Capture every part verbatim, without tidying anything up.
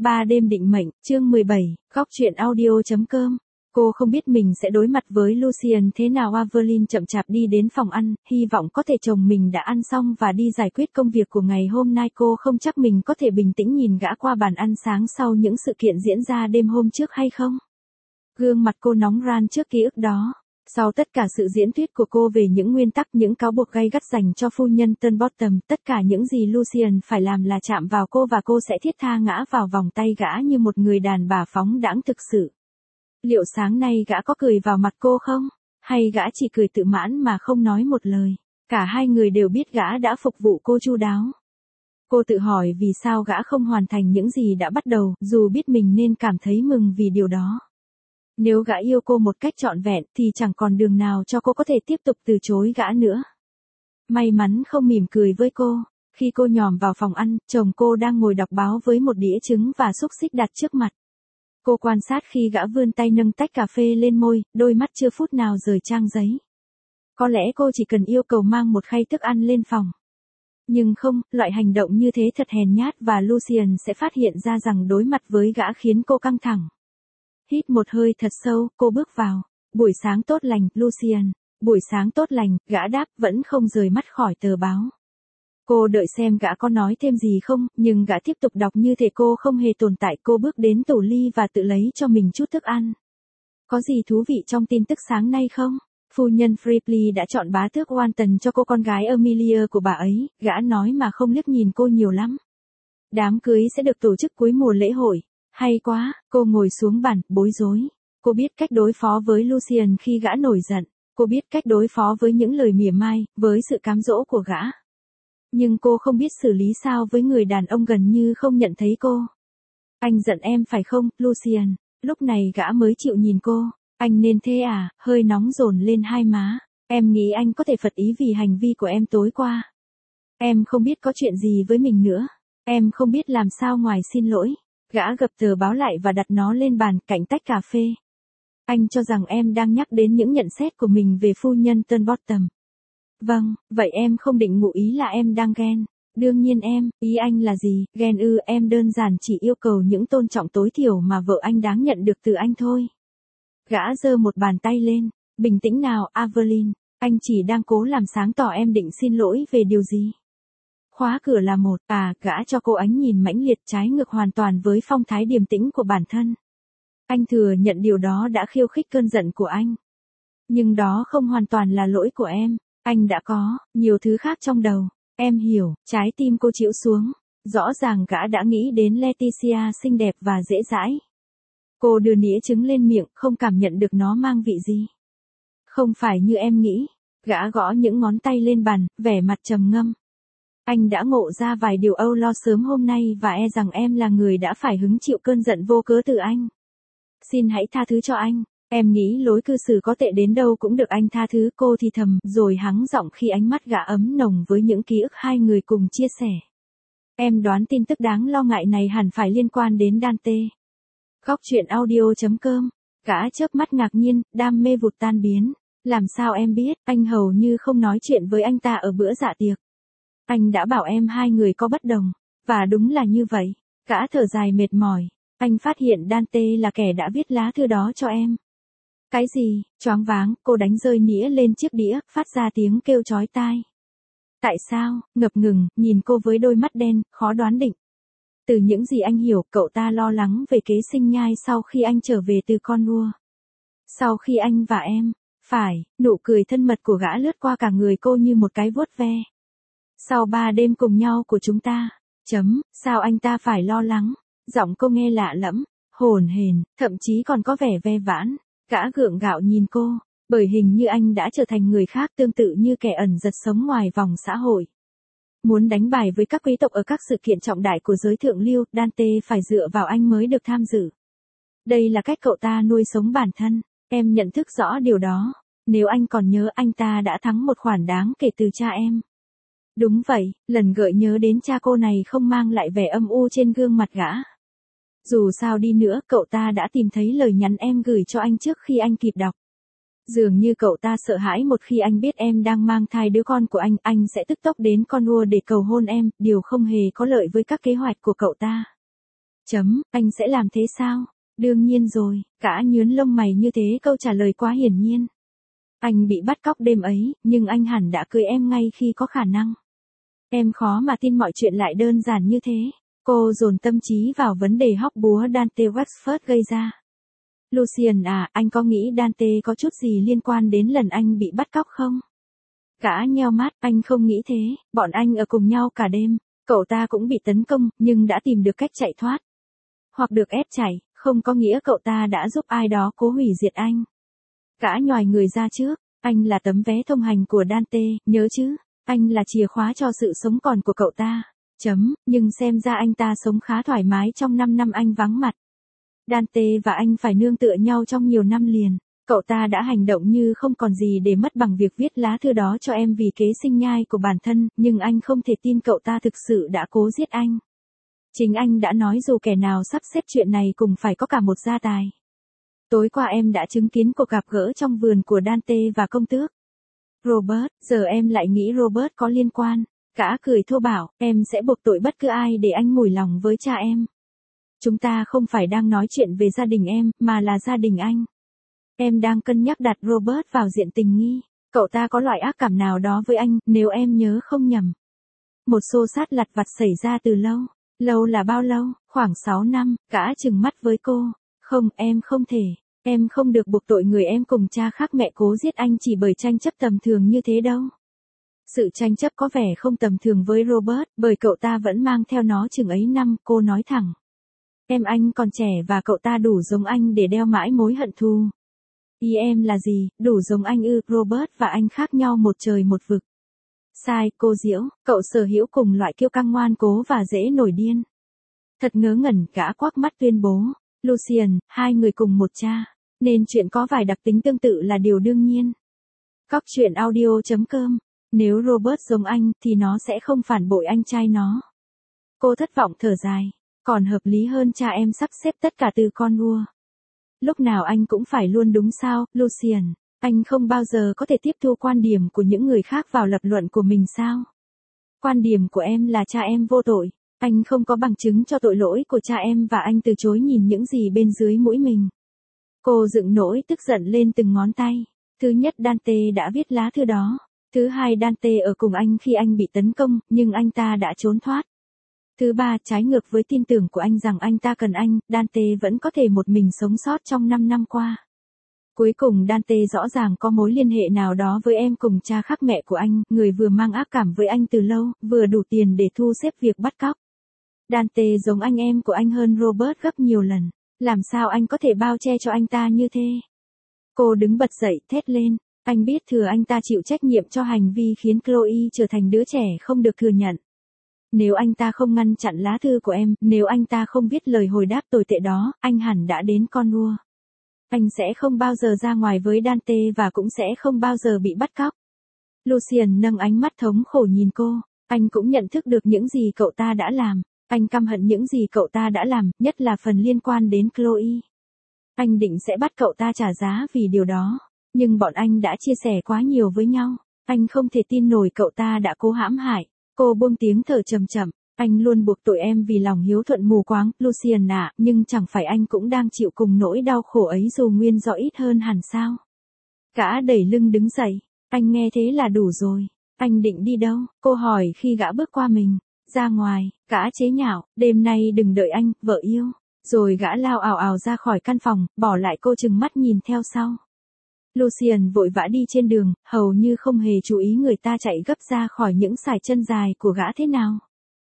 Ba đêm định mệnh, chương mười bảy, góc truyện audio.com. Cô không biết mình sẽ đối mặt với Lucian thế nào. Evelyn chậm chạp đi đến phòng ăn, hy vọng có thể chồng mình đã ăn xong và đi giải quyết công việc của ngày hôm nay. Cô không chắc mình có thể bình tĩnh nhìn gã qua bàn ăn sáng sau những sự kiện diễn ra đêm hôm trước hay không. Gương mặt cô nóng ran trước ký ức đó. Sau tất cả sự diễn thuyết của cô về những nguyên tắc, những cáo buộc gay gắt dành cho phu nhân Turnbottom, tất cả những gì Lucian phải làm là chạm vào cô và cô sẽ thiết tha ngã vào vòng tay gã như một người đàn bà phóng đãng thực sự. Liệu sáng nay gã có cười vào mặt cô không? Hay gã chỉ cười tự mãn mà không nói một lời? Cả hai người đều biết gã đã phục vụ cô chu đáo. Cô tự hỏi vì sao gã không hoàn thành những gì đã bắt đầu, dù biết mình nên cảm thấy mừng vì điều đó. Nếu gã yêu cô một cách trọn vẹn thì chẳng còn đường nào cho cô có thể tiếp tục từ chối gã nữa. May mắn không mỉm cười với cô. Khi cô nhòm vào phòng ăn, chồng cô đang ngồi đọc báo với một đĩa trứng và xúc xích đặt trước mặt. Cô quan sát khi gã vươn tay nâng tách cà phê lên môi, đôi mắt chưa phút nào rời trang giấy. Có lẽ cô chỉ cần yêu cầu mang một khay thức ăn lên phòng. Nhưng không, loại hành động như thế thật hèn nhát và Lucian sẽ phát hiện ra rằng đối mặt với gã khiến cô căng thẳng. Hít một hơi thật sâu, cô bước vào. Buổi sáng tốt lành, Lucian. Buổi sáng tốt lành, gã đáp, vẫn không rời mắt khỏi tờ báo. Cô đợi xem gã có nói thêm gì không, nhưng gã tiếp tục đọc như thể cô không hề tồn tại. Cô bước đến tủ ly và tự lấy cho mình chút thức ăn. Có gì thú vị trong tin tức sáng nay không? Phu nhân Fripley đã chọn bá tước Walton cho cô con gái Amelia của bà ấy, gã nói mà không liếc nhìn cô nhiều lắm. Đám cưới sẽ được tổ chức cuối mùa lễ hội. Hay quá, cô ngồi xuống bàn, bối rối. Cô biết cách đối phó với Lucian khi gã nổi giận. Cô biết cách đối phó với những lời mỉa mai, với sự cám dỗ của gã. Nhưng cô không biết xử lý sao với người đàn ông gần như không nhận thấy cô. Anh giận em phải không, Lucian? Lúc này gã mới chịu nhìn cô. Anh nên thế à? Hơi nóng dồn lên hai má. Em nghĩ anh có thể phật ý vì hành vi của em tối qua. Em không biết có chuyện gì với mình nữa. Em không biết làm sao ngoài xin lỗi. Gã gập tờ báo lại và đặt nó lên bàn cạnh tách cà phê. Anh cho rằng em đang nhắc đến những nhận xét của mình về phu nhân Turnbottom. Vâng, vậy em không định ngụ ý là em đang ghen. Đương nhiên em, ý anh là gì, ghen ư? Em đơn giản chỉ yêu cầu những tôn trọng tối thiểu mà vợ anh đáng nhận được từ anh thôi. Gã giơ một bàn tay lên. Bình tĩnh nào, Evelyn. Anh chỉ đang cố làm sáng tỏ em định xin lỗi về điều gì. Khóa cửa là một, à, gã cho cô ánh nhìn mãnh liệt trái ngược hoàn toàn với phong thái điềm tĩnh của bản thân. Anh thừa nhận điều đó đã khiêu khích cơn giận của anh. Nhưng đó không hoàn toàn là lỗi của em. Anh đã có nhiều thứ khác trong đầu. Em hiểu, trái tim cô chịu xuống. Rõ ràng gã đã nghĩ đến Leticia xinh đẹp và dễ dãi. Cô đưa nĩa trứng lên miệng, không cảm nhận được nó mang vị gì. Không phải như em nghĩ. Gã gõ những ngón tay lên bàn, vẻ mặt trầm ngâm. Anh đã ngộ ra vài điều âu lo sớm hôm nay và e rằng em là người đã phải hứng chịu cơn giận vô cớ từ anh. Xin hãy tha thứ cho anh. Em nghĩ lối cư xử có tệ đến đâu cũng được anh tha thứ, cô thì thầm, rồi hắng giọng khi ánh mắt gã ấm nồng với những ký ức hai người cùng chia sẻ. Em đoán tin tức đáng lo ngại này hẳn phải liên quan đến Dante. Góc truyện audio.com. Gã chớp mắt ngạc nhiên, đam mê vụt tan biến. Làm sao em biết? Anh hầu như không nói chuyện với anh ta ở bữa dạ tiệc. Anh đã bảo em hai người có bất đồng. Và đúng là như vậy. Gã thở dài mệt mỏi. Anh phát hiện Dante là kẻ đã viết lá thư đó cho em. Cái gì? Choáng váng, cô đánh rơi nĩa lên chiếc đĩa, phát ra tiếng kêu chói tai. Tại sao? Ngập ngừng, nhìn cô với đôi mắt đen, khó đoán định. Từ những gì anh hiểu, cậu ta lo lắng về kế sinh nhai sau khi anh trở về từ Cornwall. Sau khi anh và em, phải, nụ cười thân mật của gã lướt qua cả người cô như một cái vuốt ve. Sau ba đêm cùng nhau của chúng ta, chấm, sao anh ta phải lo lắng? Giọng cô nghe lạ lẫm, hồn hển, thậm chí còn có vẻ ve vãn. Gã gượng gạo nhìn cô, bởi hình như anh đã trở thành người khác, tương tự như kẻ ẩn giật sống ngoài vòng xã hội. Muốn đánh bài với các quý tộc ở các sự kiện trọng đại của giới thượng lưu, Dante phải dựa vào anh mới được tham dự. Đây là cách cậu ta nuôi sống bản thân, em nhận thức rõ điều đó. Nếu anh còn nhớ, anh ta đã thắng một khoản đáng kể từ cha em. Đúng vậy, lần gợi nhớ đến cha cô này không mang lại vẻ âm u trên gương mặt gã. Dù sao đi nữa, cậu ta đã tìm thấy lời nhắn em gửi cho anh trước khi anh kịp đọc. Dường như cậu ta sợ hãi một khi anh biết em đang mang thai đứa con của anh, anh sẽ tức tốc đến Cornwall để cầu hôn em, điều không hề có lợi với các kế hoạch của cậu ta. Chấm, anh sẽ làm thế sao? Đương nhiên rồi, Gã nhướn lông mày như thế câu trả lời quá hiển nhiên. Anh bị bắt cóc đêm ấy, nhưng anh hẳn đã cưới em ngay khi có khả năng. Em khó mà tin mọi chuyện lại đơn giản như thế. Cô dồn tâm trí vào vấn đề hóc búa Dante Wexford gây ra. Lucian à, anh có nghĩ Dante có chút gì liên quan đến lần anh bị bắt cóc không? Gã nheo mắt, anh không nghĩ thế, bọn anh ở cùng nhau cả đêm, cậu ta cũng bị tấn công, nhưng đã tìm được cách chạy thoát. Hoặc được ép chạy, không có nghĩa cậu ta đã giúp ai đó cố hủy diệt anh. Gã nhoài người ra trước, anh là tấm vé thông hành của Dante, nhớ chứ, anh là chìa khóa cho sự sống còn của cậu ta. Chấm, nhưng xem ra anh ta sống khá thoải mái trong năm năm anh vắng mặt. Dante và anh phải nương tựa nhau trong nhiều năm liền. Cậu ta đã hành động như không còn gì để mất bằng việc viết lá thư đó cho em vì kế sinh nhai của bản thân, nhưng anh không thể tin cậu ta thực sự đã cố giết anh. Chính anh đã nói dù kẻ nào sắp xếp chuyện này cũng phải có cả một gia tài. Tối qua em đã chứng kiến cuộc gặp gỡ trong vườn của Dante và công tước Robert, giờ em lại nghĩ Robert có liên quan. Gã cười thô bạo, em sẽ buộc tội bất cứ ai để anh mủi lòng với cha em. Chúng ta không phải đang nói chuyện về gia đình em, mà là gia đình anh. Em đang cân nhắc đặt Robert vào diện tình nghi. Cậu ta có loại ác cảm nào đó với anh, nếu em nhớ không nhầm. Một xô xát lặt vặt xảy ra từ lâu. Lâu là bao lâu? Khoảng sáu năm, gã trừng mắt với cô. Không, em không thể. Em không được buộc tội người em cùng cha khác mẹ cố giết anh chỉ bởi tranh chấp tầm thường như thế đâu. Sự tranh chấp có vẻ không tầm thường với Robert, bởi cậu ta vẫn mang theo nó chừng ấy năm, cô nói thẳng. Em anh còn trẻ và cậu ta đủ giống anh để đeo mãi mối hận thù. Ý em là gì, đủ giống anh ư? Robert và anh khác nhau một trời một vực. Sai, cô Diễu, cậu sở hữu cùng loại kiêu căng ngoan cố và dễ nổi điên. Thật ngớ ngẩn, gã quắc mắt tuyên bố. Lucian, hai người cùng một cha, nên chuyện có vài đặc tính tương tự là điều đương nhiên. Góc truyện audio chấm com. Nếu Robert giống anh, thì nó sẽ không phản bội anh trai nó. Cô thất vọng thở dài. Còn hợp lý hơn cha em sắp xếp tất cả từ con vua. Lúc nào anh cũng phải luôn đúng sao, Lucian? Anh không bao giờ có thể tiếp thu quan điểm của những người khác vào lập luận của mình sao? Quan điểm của em là cha em vô tội. Anh không có bằng chứng cho tội lỗi của cha em và anh từ chối nhìn những gì bên dưới mũi mình. Cô dựng nỗi tức giận lên từng ngón tay. Thứ nhất, Dante đã viết lá thư đó. Thứ hai, Dante ở cùng anh khi anh bị tấn công, nhưng anh ta đã trốn thoát. Thứ ba, trái ngược với tin tưởng của anh rằng anh ta cần anh, Dante vẫn có thể một mình sống sót trong năm năm qua. Cuối cùng Dante rõ ràng có mối liên hệ nào đó với em cùng cha khác mẹ của anh, người vừa mang ác cảm với anh từ lâu, vừa đủ tiền để thu xếp việc bắt cóc. Dante giống anh em của anh hơn Robert gấp nhiều lần. Làm sao anh có thể bao che cho anh ta như thế? Cô đứng bật dậy, thét lên. Anh biết thừa anh ta chịu trách nhiệm cho hành vi khiến Chloe trở thành đứa trẻ không được thừa nhận. Nếu anh ta không ngăn chặn lá thư của em, nếu anh ta không viết lời hồi đáp tồi tệ đó, anh hẳn đã đến con nua. Anh sẽ không bao giờ ra ngoài với Dante và cũng sẽ không bao giờ bị bắt cóc. Lucian nâng ánh mắt thống khổ nhìn cô. Anh cũng nhận thức được những gì cậu ta đã làm. Anh căm hận những gì cậu ta đã làm, nhất là phần liên quan đến Chloe. Anh định sẽ bắt cậu ta trả giá vì điều đó. Nhưng bọn anh đã chia sẻ quá nhiều với nhau. Anh không thể tin nổi cậu ta đã cố hãm hại. Cô buông tiếng thở chậm chậm. Anh luôn buộc tội em vì lòng hiếu thuận mù quáng, Lucian ạ, nhưng chẳng phải anh cũng đang chịu cùng nỗi đau khổ ấy dù nguyên do ít hơn hẳn sao? Gã đẩy lưng đứng dậy. Anh nghe thế là đủ rồi. Anh định đi đâu? Cô hỏi khi gã bước qua mình. Ra ngoài, gã chế nhạo, đêm nay đừng đợi anh, vợ yêu. Rồi gã lao ào ào ra khỏi căn phòng, bỏ lại cô chừng mắt nhìn theo sau. Lucian vội vã đi trên đường, hầu như không hề chú ý người ta chạy gấp ra khỏi những sải chân dài của gã thế nào.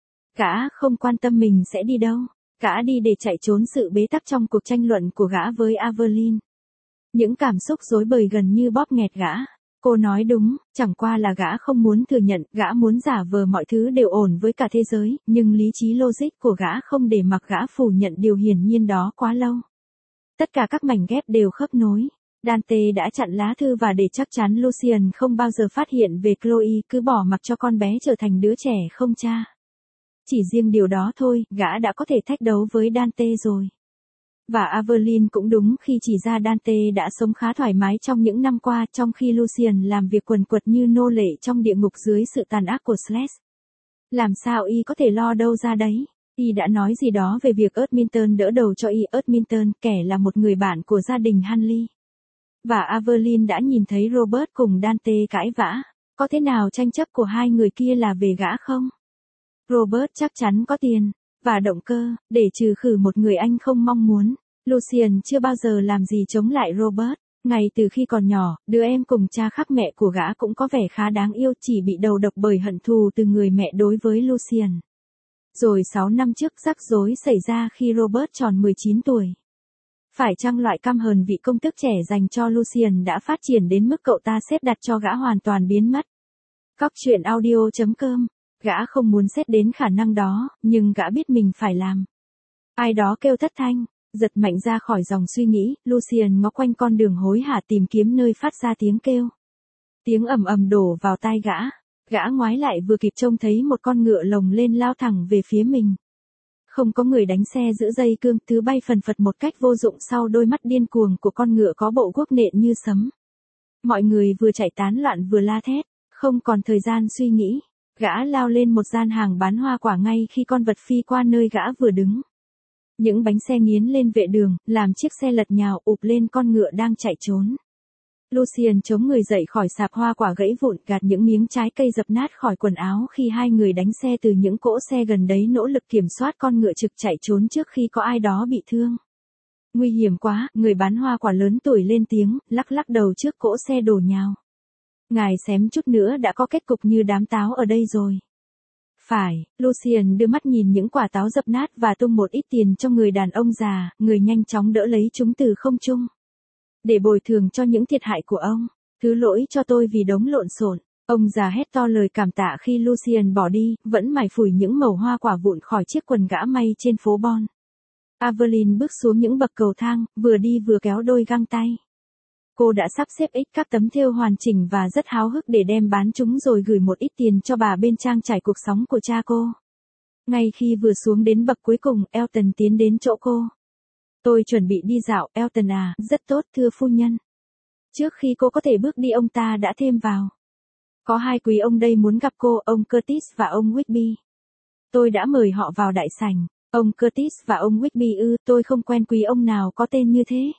Gã không quan tâm mình sẽ đi đâu. Gã đi để chạy trốn sự bế tắc trong cuộc tranh luận của gã với Aveline. Những cảm xúc rối bời gần như bóp nghẹt gã. Cô nói đúng, chẳng qua là gã không muốn thừa nhận, gã muốn giả vờ mọi thứ đều ổn với cả thế giới, nhưng lý trí logic của gã không để mặc gã phủ nhận điều hiển nhiên đó quá lâu. Tất cả các mảnh ghép đều khớp nối. Dante đã chặn lá thư và để chắc chắn Lucian không bao giờ phát hiện về Chloe, cứ bỏ mặc cho con bé trở thành đứa trẻ không cha. Chỉ riêng điều đó thôi, gã đã có thể thách đấu với Dante rồi. Và Aveline cũng đúng khi chỉ ra Dante đã sống khá thoải mái trong những năm qua, trong khi Lucian làm việc quần quật như nô lệ trong địa ngục dưới sự tàn ác của Sledge. Làm sao y có thể lo đâu ra đấy? Y đã nói gì đó về việc Edmonton đỡ đầu cho Y. Edmonton, kẻ là một người bạn của gia đình Hanley. Và Evelyn đã nhìn thấy Robert cùng Dante cãi vã. Có thế nào tranh chấp của hai người kia là về gã không? Robert chắc chắn có tiền, và động cơ, để trừ khử một người anh không mong muốn. Lucien chưa bao giờ làm gì chống lại Robert. Ngay từ khi còn nhỏ, đứa em cùng cha khác mẹ của gã cũng có vẻ khá đáng yêu, chỉ bị đầu độc bởi hận thù từ người mẹ đối với Lucien. Rồi sáu năm trước rắc rối xảy ra khi Robert tròn mười chín tuổi. Phải chăng loại căm hờn vị công tước trẻ dành cho Lucien đã phát triển đến mức cậu ta xếp đặt cho gã hoàn toàn biến mất? Cóc truyện audio chấm com. Gã không muốn xét đến khả năng đó, nhưng gã biết mình phải làm. Ai đó kêu thất thanh, giật mạnh ra khỏi dòng suy nghĩ, Lucien ngó quanh con đường hối hả tìm kiếm nơi phát ra tiếng kêu. Tiếng ầm ầm đổ vào tai gã. Gã ngoái lại vừa kịp trông thấy một con ngựa lồng lên lao thẳng về phía mình. Không có người đánh xe giữ dây cương, thứ bay phần phật một cách vô dụng sau đôi mắt điên cuồng của con ngựa có bộ guốc nện như sấm. Mọi người vừa chạy tán loạn vừa la thét, không còn thời gian suy nghĩ. Gã lao lên một gian hàng bán hoa quả ngay khi con vật phi qua nơi gã vừa đứng. Những bánh xe nghiến lên vệ đường, làm chiếc xe lật nhào ụp lên con ngựa đang chạy trốn. Lucien chống người dậy khỏi sạp hoa quả gãy vụn, gạt những miếng trái cây dập nát khỏi quần áo khi hai người đánh xe từ những cỗ xe gần đấy nỗ lực kiểm soát con ngựa trực chạy trốn trước khi có ai đó bị thương. Nguy hiểm quá, người bán hoa quả lớn tuổi lên tiếng, lắc lắc đầu trước cỗ xe đổ nhào. Ngài xém chút nữa đã có kết cục như đám táo ở đây rồi. Phải, Lucien đưa mắt nhìn những quả táo dập nát và tung một ít tiền cho người đàn ông già, người nhanh chóng đỡ lấy chúng từ không trung. Để bồi thường cho những thiệt hại của ông, thứ lỗi cho tôi vì đống lộn xộn. Ông già hét to lời cảm tạ khi Lucien bỏ đi, vẫn mải phủi những mẩu hoa quả vụn khỏi chiếc quần gã may trên phố Bon. Evelyn bước xuống những bậc cầu thang, vừa đi vừa kéo đôi găng tay. Cô đã sắp xếp ít các tấm thêu hoàn chỉnh và rất háo hức để đem bán chúng rồi gửi một ít tiền cho bà bên trang trải cuộc sống của cha cô. Ngay khi vừa xuống đến bậc cuối cùng, Elton tiến đến chỗ cô. Tôi chuẩn bị đi dạo, Elton à, rất tốt thưa phu nhân. Trước khi cô có thể bước đi ông ta đã thêm vào. Có hai quý ông đây muốn gặp cô, ông Curtis và ông Whitby. Tôi đã mời họ vào đại sảnh. Ông Curtis và ông Whitby ư, tôi không quen quý ông nào có tên như thế.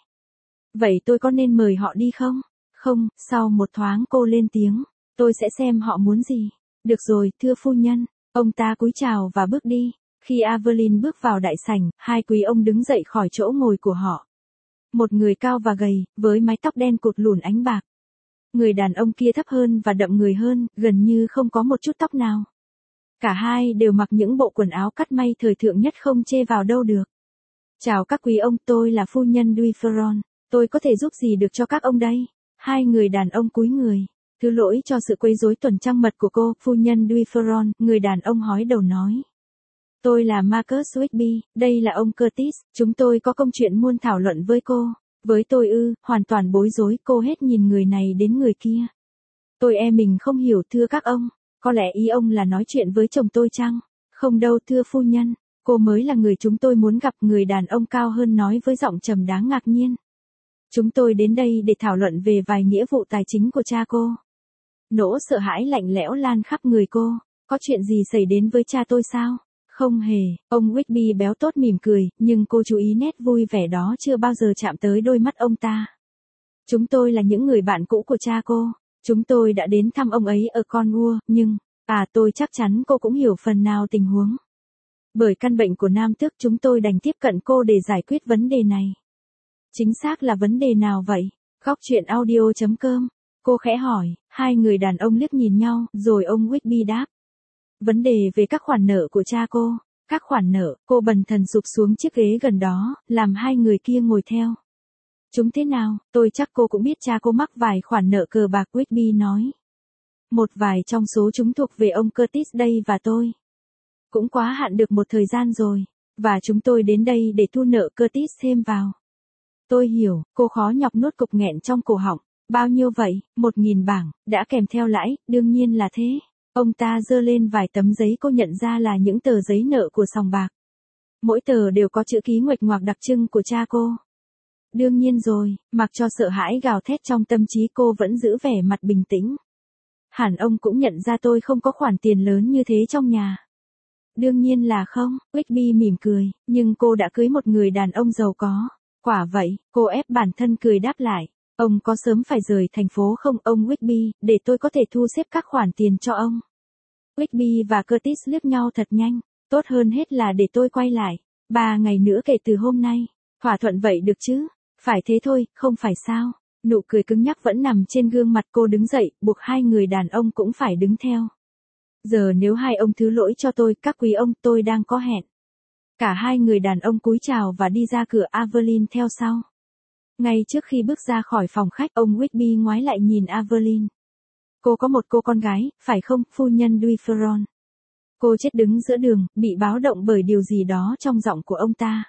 Vậy tôi có nên mời họ đi không? Không, sau một thoáng cô lên tiếng. Tôi sẽ xem họ muốn gì. Được rồi, thưa phu nhân. Ông ta cúi chào và bước đi. Khi Evelyn bước vào đại sảnh, hai quý ông đứng dậy khỏi chỗ ngồi của họ. Một người cao và gầy, với mái tóc đen cụt lùn ánh bạc. Người đàn ông kia thấp hơn và đậm người hơn, gần như không có một chút tóc nào. Cả hai đều mặc những bộ quần áo cắt may thời thượng nhất không chê vào đâu được. Chào các quý ông, tôi là phu nhân Duferron. Tôi có thể giúp gì được cho các ông đây? Hai người đàn ông cúi người. Thứ lỗi cho sự quấy rối tuần trăng mật của cô, phu nhân Duferron, người đàn ông hói đầu nói. Tôi là Marcus Whitby, đây là ông Curtis, chúng tôi có công chuyện muốn thảo luận với cô. Với tôi ư, hoàn toàn bối rối, cô hết nhìn người này đến người kia. Tôi e mình không hiểu thưa các ông, có lẽ ý ông là nói chuyện với chồng tôi chăng? Không đâu thưa phu nhân, cô mới là người chúng tôi muốn gặp, người đàn ông cao hơn nói với giọng trầm đáng ngạc nhiên. Chúng tôi đến đây để thảo luận về vài nghĩa vụ tài chính của cha cô. Nỗi sợ hãi lạnh lẽo lan khắp người cô, có chuyện gì xảy đến với cha tôi sao? Không hề, ông Whitby béo tốt mỉm cười, nhưng cô chú ý nét vui vẻ đó chưa bao giờ chạm tới đôi mắt ông ta. Chúng tôi là những người bạn cũ của cha cô, chúng tôi đã đến thăm ông ấy ở Cornwall, nhưng, à tôi chắc chắn cô cũng hiểu phần nào tình huống. Bởi căn bệnh của nam tước chúng tôi đành tiếp cận cô để giải quyết vấn đề này. Chính xác là vấn đề nào vậy? Góc truyện audio chấm com. Cô khẽ hỏi, hai người đàn ông liếc nhìn nhau, rồi ông Whitby đáp. Vấn đề về các khoản nợ của cha cô. Các khoản nợ, cô bần thần sụp xuống chiếc ghế gần đó, làm hai người kia ngồi theo. Chúng thế nào, tôi chắc cô cũng biết cha cô mắc vài khoản nợ cờ bạc, Whitby nói. Một vài trong số chúng thuộc về ông Curtis đây và tôi. Cũng quá hạn được một thời gian rồi, và chúng tôi đến đây để thu nợ Curtis thêm vào. Tôi hiểu, cô khó nhọc nuốt cục nghẹn trong cổ họng. Bao nhiêu vậy? Một nghìn bảng, đã kèm theo lãi, đương nhiên là thế. Ông ta giơ lên vài tấm giấy cô nhận ra là những tờ giấy nợ của sòng bạc. Mỗi tờ đều có chữ ký nguệch ngoạc đặc trưng của cha cô. Đương nhiên rồi, mặc cho sợ hãi gào thét trong tâm trí cô vẫn giữ vẻ mặt bình tĩnh. Hẳn ông cũng nhận ra tôi không có khoản tiền lớn như thế trong nhà. Đương nhiên là không, Whitby mỉm cười, nhưng cô đã cưới một người đàn ông giàu có. Quả vậy, cô ép bản thân cười đáp lại. Ông có sớm phải rời thành phố không ông Whitby, để tôi có thể thu xếp các khoản tiền cho ông. Whitby và Curtis liếc nhau thật nhanh, tốt hơn hết là để tôi quay lại. Ba ngày nữa kể từ hôm nay, thỏa thuận vậy được chứ? Phải thế thôi, không phải sao? Nụ cười cứng nhắc vẫn nằm trên gương mặt cô đứng dậy, buộc hai người đàn ông cũng phải đứng theo. Giờ nếu hai ông thứ lỗi cho tôi, các quý ông, tôi đang có hẹn. Cả hai người đàn ông cúi chào và đi ra cửa, Evelyn theo sau. Ngay trước khi bước ra khỏi phòng khách, ông Whitby ngoái lại nhìn Evelyn. Cô có một cô con gái, phải không, phu nhân Duferron? Cô chết đứng giữa đường, bị báo động bởi điều gì đó trong giọng của ông ta.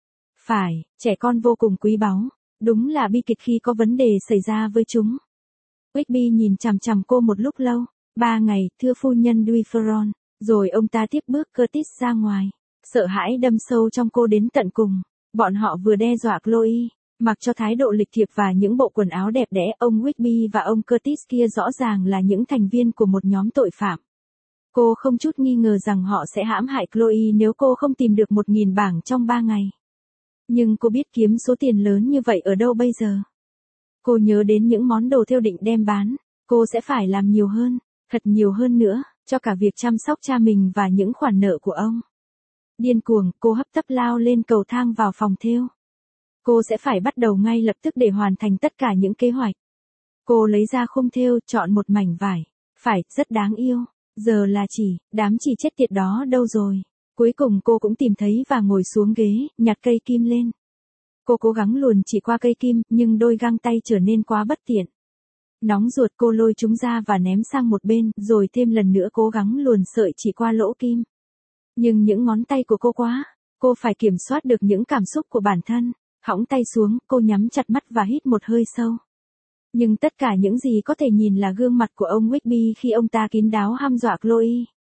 Phải, trẻ con vô cùng quý báu. Đúng là bi kịch khi có vấn đề xảy ra với chúng. Whitby nhìn chằm chằm cô một lúc lâu. Ba ngày, thưa phu nhân Duferron. Rồi ông ta tiếp bước Curtis ra ngoài. Sợ hãi đâm sâu trong cô đến tận cùng. Bọn họ vừa đe dọa Chloe, mặc cho thái độ lịch thiệp và những bộ quần áo đẹp đẽ. Ông Whitby và ông Curtis kia rõ ràng là những thành viên của một nhóm tội phạm. Cô không chút nghi ngờ rằng họ sẽ hãm hại Chloe nếu cô không tìm được một nghìn bảng trong ba ngày. Nhưng cô biết kiếm số tiền lớn như vậy ở đâu bây giờ? Cô nhớ đến những món đồ thêu định đem bán. Cô sẽ phải làm nhiều hơn, thật nhiều hơn nữa, cho cả việc chăm sóc cha mình và những khoản nợ của ông. Điên cuồng, cô hấp tấp lao lên cầu thang vào phòng thêu. Cô sẽ phải bắt đầu ngay lập tức để hoàn thành tất cả những kế hoạch. Cô lấy ra khung thêu, chọn một mảnh vải. Phải, rất đáng yêu. Giờ là chỉ, đám chỉ chết tiệt đó đâu rồi? Cuối cùng cô cũng tìm thấy và ngồi xuống ghế, nhặt cây kim lên. Cô cố gắng luồn chỉ qua cây kim, nhưng đôi găng tay trở nên quá bất tiện. Nóng ruột, cô lôi chúng ra và ném sang một bên, rồi thêm lần nữa cố gắng luồn sợi chỉ qua lỗ kim. Nhưng những ngón tay của cô quá, cô phải kiểm soát được những cảm xúc của bản thân. Hõng tay xuống, cô nhắm chặt mắt và hít một hơi sâu. Nhưng tất cả những gì có thể nhìn là gương mặt của ông Whitby khi ông ta kín đáo hăm dọa Chloe.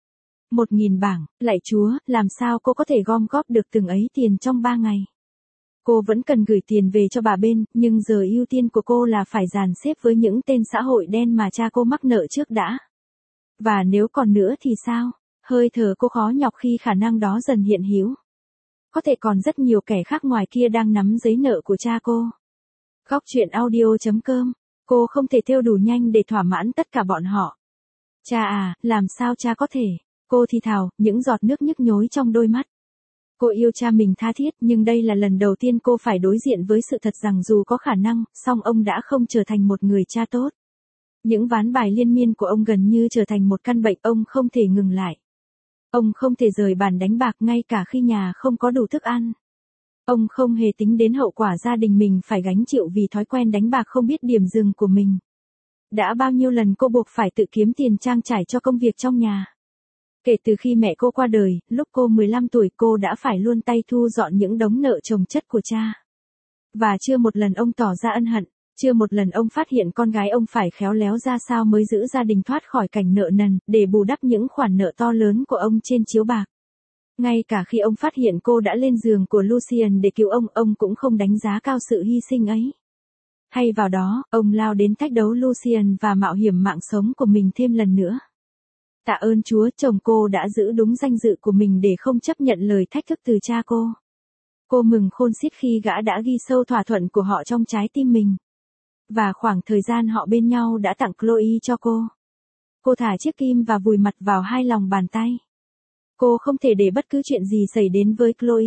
Một nghìn bảng, lạy Chúa, làm sao cô có thể gom góp được từng ấy tiền trong ba ngày? Cô vẫn cần gửi tiền về cho bà bên, nhưng giờ ưu tiên của cô là phải dàn xếp với những tên xã hội đen mà cha cô mắc nợ trước đã. Và nếu còn nữa thì sao? Hơi thở cô khó nhọc khi khả năng đó dần hiện hữu. Có thể còn rất nhiều kẻ khác ngoài kia đang nắm giấy nợ của cha cô. Góc truyện audio chấm com. Cô không thể thêu đủ nhanh để thỏa mãn tất cả bọn họ. Cha à, làm sao cha có thể? Cô thì thào, những giọt nước nhức nhối trong đôi mắt. Cô yêu cha mình tha thiết, nhưng đây là lần đầu tiên cô phải đối diện với sự thật rằng dù có khả năng, song ông đã không trở thành một người cha tốt. Những ván bài liên miên của ông gần như trở thành một căn bệnh, ông không thể ngừng lại. Ông không thể rời bàn đánh bạc ngay cả khi nhà không có đủ thức ăn. Ông không hề tính đến hậu quả gia đình mình phải gánh chịu vì thói quen đánh bạc không biết điểm dừng của mình. Đã bao nhiêu lần cô buộc phải tự kiếm tiền trang trải cho công việc trong nhà. Kể từ khi mẹ cô qua đời, lúc cô mười lăm tuổi cô đã phải luôn tay thu dọn những đống nợ chồng chất của cha. Và chưa một lần ông tỏ ra ân hận, chưa một lần ông phát hiện con gái ông phải khéo léo ra sao mới giữ gia đình thoát khỏi cảnh nợ nần, để bù đắp những khoản nợ to lớn của ông trên chiếu bạc. Ngay cả khi ông phát hiện cô đã lên giường của Lucian để cứu ông, ông cũng không đánh giá cao sự hy sinh ấy. Thay vào đó, ông lao đến thách đấu Lucian và mạo hiểm mạng sống của mình thêm lần nữa. Tạ ơn Chúa, chồng cô đã giữ đúng danh dự của mình để không chấp nhận lời thách thức từ cha cô. Cô mừng khôn xiết khi gã đã ghi sâu thỏa thuận của họ trong trái tim mình. Và khoảng thời gian họ bên nhau đã tặng Chloe cho cô. Cô thả chiếc kim và vùi mặt vào hai lòng bàn tay. Cô không thể để bất cứ chuyện gì xảy đến với Chloe.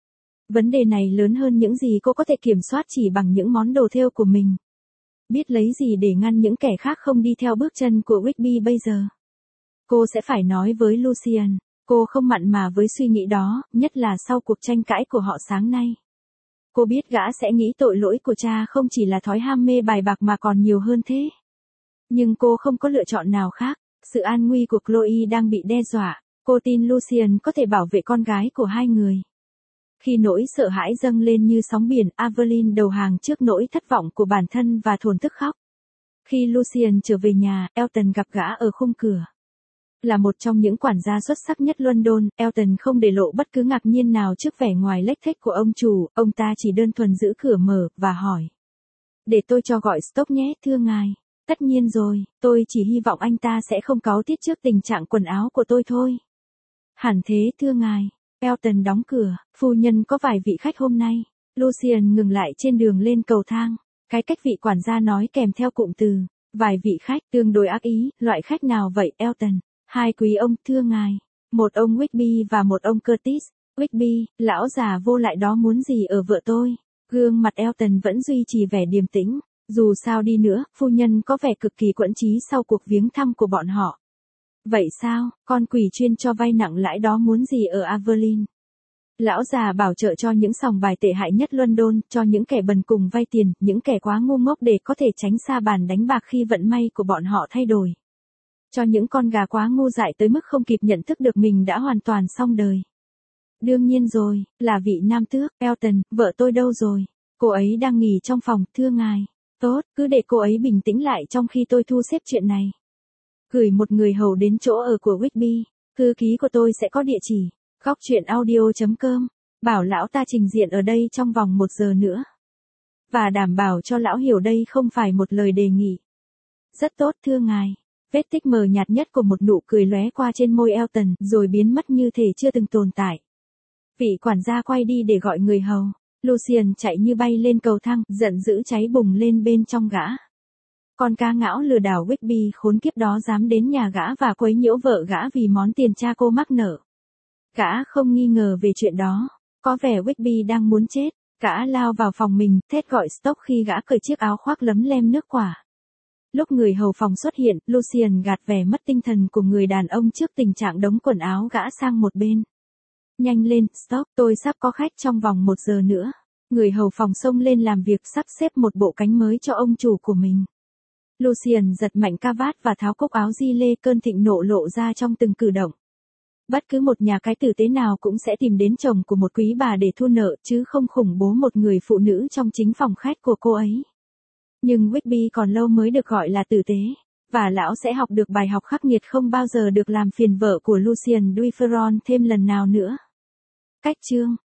Vấn đề này lớn hơn những gì cô có thể kiểm soát chỉ bằng những món đồ thêu của mình. Biết lấy gì để ngăn những kẻ khác không đi theo bước chân của Whitby bây giờ. Cô sẽ phải nói với Lucian. Cô không mặn mà với suy nghĩ đó, nhất là sau cuộc tranh cãi của họ sáng nay. Cô biết gã sẽ nghĩ tội lỗi của cha không chỉ là thói ham mê bài bạc mà còn nhiều hơn thế. Nhưng cô không có lựa chọn nào khác. Sự an nguy của Chloe đang bị đe dọa. Cô tin Lucian có thể bảo vệ con gái của hai người. Khi nỗi sợ hãi dâng lên như sóng biển, Evelyn đầu hàng trước nỗi thất vọng của bản thân và thổn thức khóc. Khi Lucian trở về nhà, Elton gặp gã ở khung cửa. Là một trong những quản gia xuất sắc nhất London, Elton không để lộ bất cứ ngạc nhiên nào trước vẻ ngoài lếch thếch của ông chủ, ông ta chỉ đơn thuần giữ cửa mở, và hỏi. Để tôi cho gọi Stoke nhé, thưa ngài. Tất nhiên rồi, tôi chỉ hy vọng anh ta sẽ không cáu tiết trước tình trạng quần áo của tôi thôi. Hẳn thế thưa ngài. Elton đóng cửa, phu nhân có vài vị khách hôm nay. Lucian ngừng lại trên đường lên cầu thang. Cái cách vị quản gia nói kèm theo cụm từ, vài vị khách tương đối ác ý, loại khách nào vậy Elton? Hai quý ông thưa ngài. Một ông Whitby và một ông Curtis. Whitby, lão già vô lại đó muốn gì ở vợ tôi? Gương mặt Elton vẫn duy trì vẻ điềm tĩnh. Dù sao đi nữa, phu nhân có vẻ cực kỳ quẫn trí sau cuộc viếng thăm của bọn họ. Vậy sao, con quỷ chuyên cho vay nặng lãi đó muốn gì ở Averlin? Lão già bảo trợ cho những sòng bài tệ hại nhất London, cho những kẻ bần cùng vay tiền, những kẻ quá ngu ngốc để có thể tránh xa bàn đánh bạc khi vận may của bọn họ thay đổi. Cho những con gà quá ngu dại tới mức không kịp nhận thức được mình đã hoàn toàn xong đời. Đương nhiên rồi, là vị nam tước, Elton, vợ tôi đâu rồi? Cô ấy đang nghỉ trong phòng, thưa ngài. Tốt, cứ để cô ấy bình tĩnh lại trong khi tôi thu xếp chuyện này. Gửi một người hầu đến chỗ ở của Whitby. Thư ký của tôi sẽ có địa chỉ. Góc truyện audio chấm com. Bảo lão ta trình diện ở đây trong vòng một giờ nữa. Và đảm bảo cho lão hiểu đây không phải một lời đề nghị. Rất tốt thưa ngài. Vết tích mờ nhạt nhất của một nụ cười lóe qua trên môi Elton rồi biến mất như thể chưa từng tồn tại. Vị quản gia quay đi để gọi người hầu. Lucian chạy như bay lên cầu thang, giận dữ cháy bùng lên bên trong gã. Con cá ngão lừa đảo Whitby khốn kiếp đó dám đến nhà gã và quấy nhiễu vợ gã vì món tiền cha cô mắc nợ. Gã không nghi ngờ về chuyện đó. Có vẻ Whitby đang muốn chết. Gã lao vào phòng mình, thét gọi stop khi gã cởi chiếc áo khoác lấm lem nước quả. Lúc người hầu phòng xuất hiện, Lucian gạt vẻ mất tinh thần của người đàn ông trước tình trạng đống quần áo gã sang một bên. Nhanh lên, stop, tôi sắp có khách trong vòng một giờ nữa. Người hầu phòng xông lên làm việc sắp xếp một bộ cánh mới cho ông chủ của mình. Lucian giật mạnh ca vát và tháo cúc áo di lê, cơn thịnh nộ lộ ra trong từng cử động. Bất cứ một nhà cái tử tế nào cũng sẽ tìm đến chồng của một quý bà để thu nợ, chứ không khủng bố một người phụ nữ trong chính phòng khách của cô ấy. Nhưng Whitby còn lâu mới được gọi là tử tế, và lão sẽ học được bài học khắc nghiệt không bao giờ được làm phiền vợ của Lucian Duferron thêm lần nào nữa. Cách chương